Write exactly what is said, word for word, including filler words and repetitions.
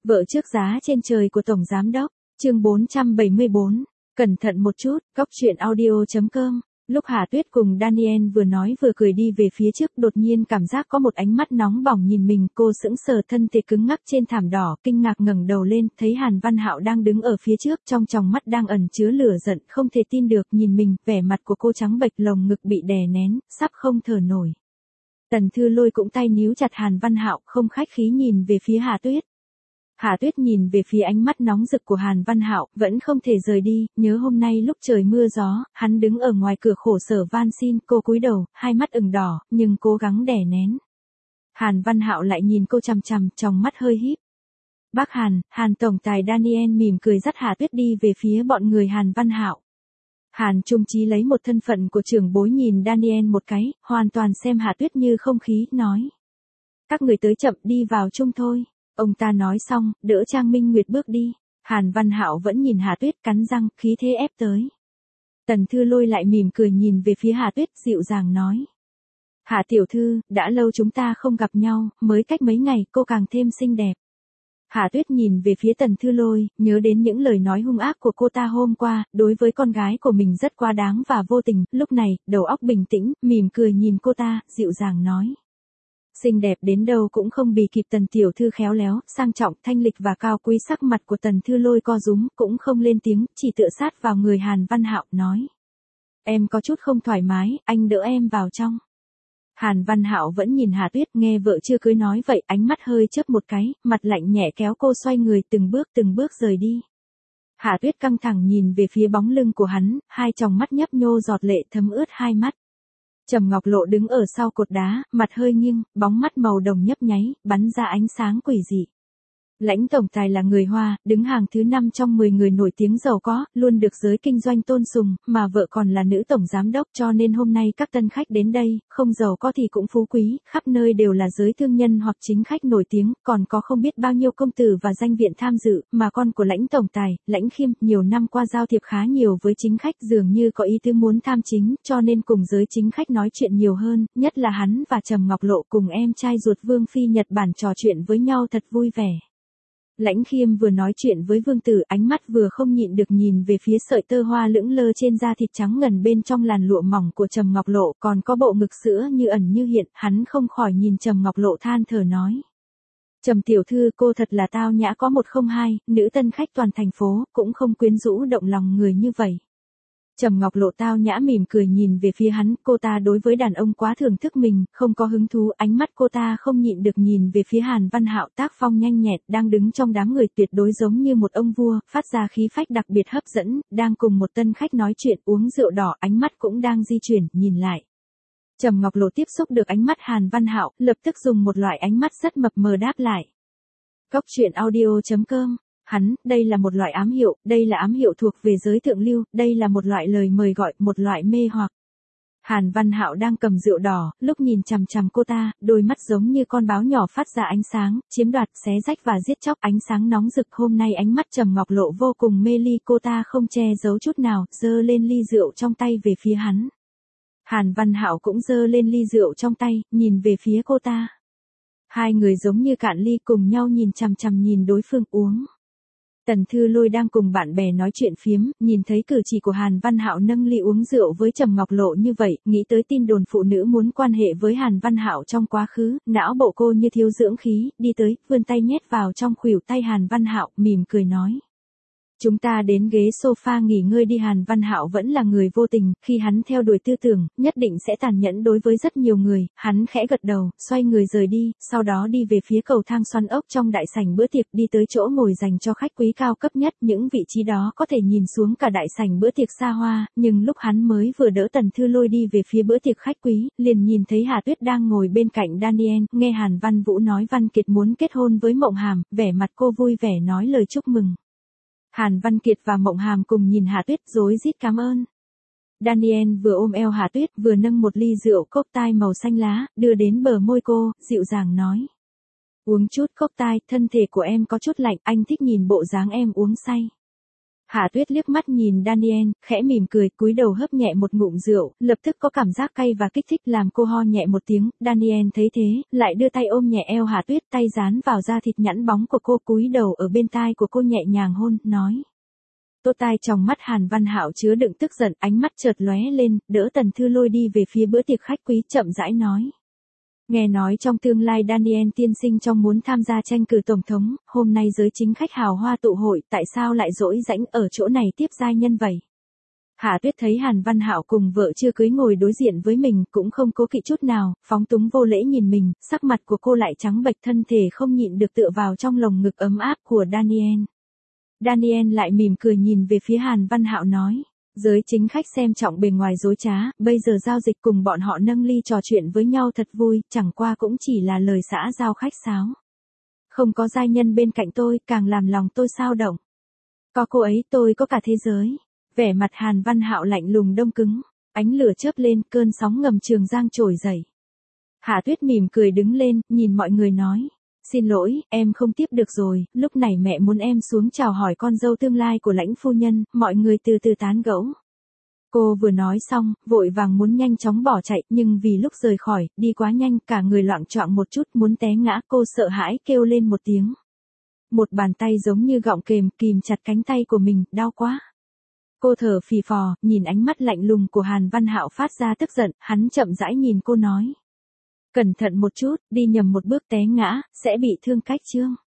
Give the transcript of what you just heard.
Vợ trước giá trên trời của Tổng Giám Đốc, chương bốn trăm bảy mươi bốn, cẩn thận một chút, góc truyện audio chấm com. Lúc Hà Tuyết cùng Daniel vừa nói vừa cười đi về phía trước, đột nhiên cảm giác có một ánh mắt nóng bỏng nhìn mình, cô sững sờ, thân thể cứng ngắc trên thảm đỏ, kinh ngạc ngẩng đầu lên, thấy Hàn Văn Hạo đang đứng ở phía trước, trong tròng mắt đang ẩn chứa lửa giận, không thể tin được nhìn mình, vẻ mặt của cô trắng bệch, lồng ngực bị đè nén, sắp không thở nổi. Tần Thư Lôi cũng tay níu chặt Hàn Văn Hạo, không khách khí nhìn về phía Hà Tuyết. Hà Tuyết nhìn về phía ánh mắt nóng rực của Hàn Văn Hạo, vẫn không thể rời đi, nhớ hôm nay lúc trời mưa gió, hắn đứng ở ngoài cửa khổ sở van xin, cô cúi đầu, hai mắt ửng đỏ, nhưng cố gắng đè nén. Hàn Văn Hạo lại nhìn cô chằm chằm, trong mắt hơi híp. Bác Hàn, Hàn tổng tài Daniel mỉm cười dắt Hà Tuyết đi về phía bọn người Hàn Văn Hạo. Hàn Trung Chí lấy một thân phận của trưởng bối nhìn Daniel một cái, hoàn toàn xem Hà Tuyết như không khí, nói. Các người tới chậm, đi vào chung thôi. Ông ta nói xong, đỡ Trang Minh Nguyệt bước đi. Hàn Văn Hạo vẫn nhìn Hà Tuyết, cắn răng, khí thế ép tới. Tần Thư Lôi lại mỉm cười nhìn về phía Hà Tuyết, dịu dàng nói. Hà tiểu thư, đã lâu chúng ta không gặp nhau, mới cách mấy ngày, cô càng thêm xinh đẹp. Hà Tuyết nhìn về phía Tần Thư Lôi, nhớ đến những lời nói hung ác của cô ta hôm qua, đối với con gái của mình rất quá đáng và vô tình, lúc này, đầu óc bình tĩnh, mỉm cười nhìn cô ta, dịu dàng nói. Xinh đẹp đến đâu cũng không bì kịp Tần tiểu thư khéo léo, sang trọng, thanh lịch và cao quý. Sắc mặt của Tần Thư Lôi co rúm, cũng không lên tiếng, chỉ tựa sát vào người Hàn Văn Hạo, nói. Em có chút không thoải mái, anh đỡ em vào trong. Hàn Văn Hạo vẫn nhìn Hà Tuyết, nghe vợ chưa cưới nói vậy, ánh mắt hơi chớp một cái, mặt lạnh nhẹ kéo cô xoay người, từng bước từng bước rời đi. Hà Tuyết căng thẳng nhìn về phía bóng lưng của hắn, hai tròng mắt nhấp nhô giọt lệ thấm ướt hai mắt. Trầm Ngọc Lộ đứng ở sau cột đá, mặt hơi nghiêng, bóng mắt màu đồng nhấp nháy, bắn ra ánh sáng quỷ dị. Lãnh tổng tài là người Hoa, đứng hàng thứ năm trong mười người nổi tiếng giàu có, luôn được giới kinh doanh tôn sùng, mà vợ còn là nữ tổng giám đốc, cho nên hôm nay các tân khách đến đây, không giàu có thì cũng phú quý, khắp nơi đều là giới thương nhân hoặc chính khách nổi tiếng, còn có không biết bao nhiêu công tử và danh viện tham dự, mà con của Lãnh tổng tài, Lãnh Khiêm, nhiều năm qua giao thiệp khá nhiều với chính khách, dường như có ý tứ muốn tham chính, cho nên cùng giới chính khách nói chuyện nhiều hơn, nhất là hắn và Trầm Ngọc Lộ cùng em trai ruột Vương phi Nhật Bản trò chuyện với nhau thật vui vẻ. Lãnh Khiêm vừa nói chuyện với vương tử, ánh mắt vừa không nhịn được nhìn về phía sợi tơ hoa lững lơ trên da thịt trắng ngần bên trong làn lụa mỏng của Trầm Ngọc Lộ, còn có bộ ngực sữa như ẩn như hiện, hắn không khỏi nhìn Trầm Ngọc Lộ than thở nói. Trầm tiểu thư, cô thật là tao nhã có một không hai, nữ tân khách toàn thành phố, cũng không quyến rũ động lòng người như vậy. Trầm Ngọc Lộ tao nhã mỉm cười nhìn về phía hắn, cô ta đối với đàn ông quá thưởng thức mình, không có hứng thú, ánh mắt cô ta không nhịn được nhìn về phía Hàn Văn Hạo, tác phong nhanh nhẹn, đang đứng trong đám người tuyệt đối giống như một ông vua, phát ra khí phách đặc biệt hấp dẫn, đang cùng một tân khách nói chuyện uống rượu đỏ, ánh mắt cũng đang di chuyển, nhìn lại. Trầm Ngọc Lộ tiếp xúc được ánh mắt Hàn Văn Hạo, lập tức dùng một loại ánh mắt rất mập mờ đáp lại. Góc truyện audio chấm com. Hắn, đây là một loại ám hiệu, đây là ám hiệu thuộc về giới thượng lưu, đây là một loại lời mời gọi, một loại mê hoặc. Hàn Văn Hạo đang cầm rượu đỏ, lúc nhìn chằm chằm cô ta, đôi mắt giống như con báo nhỏ phát ra ánh sáng, chiếm đoạt, xé rách và giết chóc, ánh sáng nóng rực. Hôm nay ánh mắt Trầm Ngọc Lộ vô cùng mê ly, cô ta không che giấu chút nào, giơ lên ly rượu trong tay về phía hắn. Hàn Văn Hạo cũng giơ lên ly rượu trong tay, nhìn về phía cô ta. Hai người giống như cạn ly cùng nhau nhìn chằm chằm nhìn đối phương uống. Tần Thư Lôi đang cùng bạn bè nói chuyện phiếm, nhìn thấy cử chỉ của Hàn Văn Hạo nâng ly uống rượu với Trầm Ngọc Lộ như vậy, nghĩ tới tin đồn phụ nữ muốn quan hệ với Hàn Văn Hạo trong quá khứ, não bộ cô như thiếu dưỡng khí, đi tới, vươn tay nhét vào trong khuỷu tay Hàn Văn Hạo, mỉm cười nói. Chúng ta đến ghế sofa nghỉ ngơi đi. Hàn Văn Hạo vẫn là người vô tình, khi hắn theo đuổi tư tưởng, nhất định sẽ tàn nhẫn đối với rất nhiều người, hắn khẽ gật đầu, xoay người rời đi, sau đó đi về phía cầu thang xoắn ốc trong đại sảnh bữa tiệc, đi tới chỗ ngồi dành cho khách quý cao cấp nhất, những vị trí đó có thể nhìn xuống cả đại sảnh bữa tiệc xa hoa, nhưng lúc hắn mới vừa đỡ Tần Thư Lôi đi về phía bữa tiệc khách quý, liền nhìn thấy Hà Tuyết đang ngồi bên cạnh Daniel, nghe Hàn Văn Vũ nói Văn Kiệt muốn kết hôn với Mộng Hàm, vẻ mặt cô vui vẻ nói lời chúc mừng. Hàn Văn Kiệt và Mộng Hàm cùng nhìn Hà Tuyết rối rít cảm ơn. Daniel vừa ôm eo Hà Tuyết, vừa nâng một ly rượu cốc tai màu xanh lá, đưa đến bờ môi cô, dịu dàng nói. Uống chút cốc tai, thân thể của em có chút lạnh, anh thích nhìn bộ dáng em uống say. Hạ Tuyết liếc mắt nhìn Daniel, khẽ mỉm cười, cúi đầu hớp nhẹ một ngụm rượu, lập tức có cảm giác cay và kích thích làm cô ho nhẹ một tiếng. Daniel thấy thế, lại đưa tay ôm nhẹ eo Hạ Tuyết, tay dán vào da thịt nhẵn bóng của cô, cúi đầu ở bên tai của cô nhẹ nhàng hôn, nói. Tốt tai. Trong mắt Hàn Văn Hạo chứa đựng tức giận, ánh mắt chợt lóe lên, đỡ Tần Thư Lôi đi về phía bữa tiệc khách quý, chậm rãi nói. Nghe nói trong tương lai Daniel tiên sinh trong muốn tham gia tranh cử tổng thống, hôm nay giới chính khách hào hoa tụ hội, tại sao lại dỗi rãnh ở chỗ này tiếp giai nhân vậy? Hạ Tuyết thấy Hàn Văn Hạo cùng vợ chưa cưới ngồi đối diện với mình, cũng không cố kỵ chút nào, phóng túng vô lễ nhìn mình, sắc mặt của cô lại trắng bệch, thân thể không nhịn được tựa vào trong lồng ngực ấm áp của Daniel. Daniel lại mỉm cười nhìn về phía Hàn Văn Hạo nói. Giới chính khách xem trọng bề ngoài dối trá, bây giờ giao dịch cùng bọn họ nâng ly trò chuyện với nhau thật vui, chẳng qua cũng chỉ là lời xã giao khách sáo. Không có giai nhân bên cạnh tôi, càng làm lòng tôi xao động. Có cô ấy tôi có cả thế giới. Vẻ mặt Hàn Văn Hạo lạnh lùng đông cứng, ánh lửa chớp lên, cơn sóng ngầm Trường Giang trồi dậy. Hạ Tuyết mỉm cười đứng lên, nhìn mọi người nói. Xin lỗi, em không tiếp được rồi, lúc này mẹ muốn em xuống chào hỏi con dâu tương lai của Lãnh phu nhân, mọi người từ từ tán gẫu. Cô vừa nói xong, vội vàng muốn nhanh chóng bỏ chạy, nhưng vì lúc rời khỏi, đi quá nhanh, cả người loạng choạng một chút, muốn té ngã, cô sợ hãi kêu lên một tiếng. Một bàn tay giống như gọng kềm, kìm chặt cánh tay của mình, đau quá. Cô thở phì phò, nhìn ánh mắt lạnh lùng của Hàn Văn Hạo phát ra tức giận, hắn chậm rãi nhìn cô nói. Cẩn thận một chút, đi nhầm một bước té ngã, sẽ bị thương cách chương.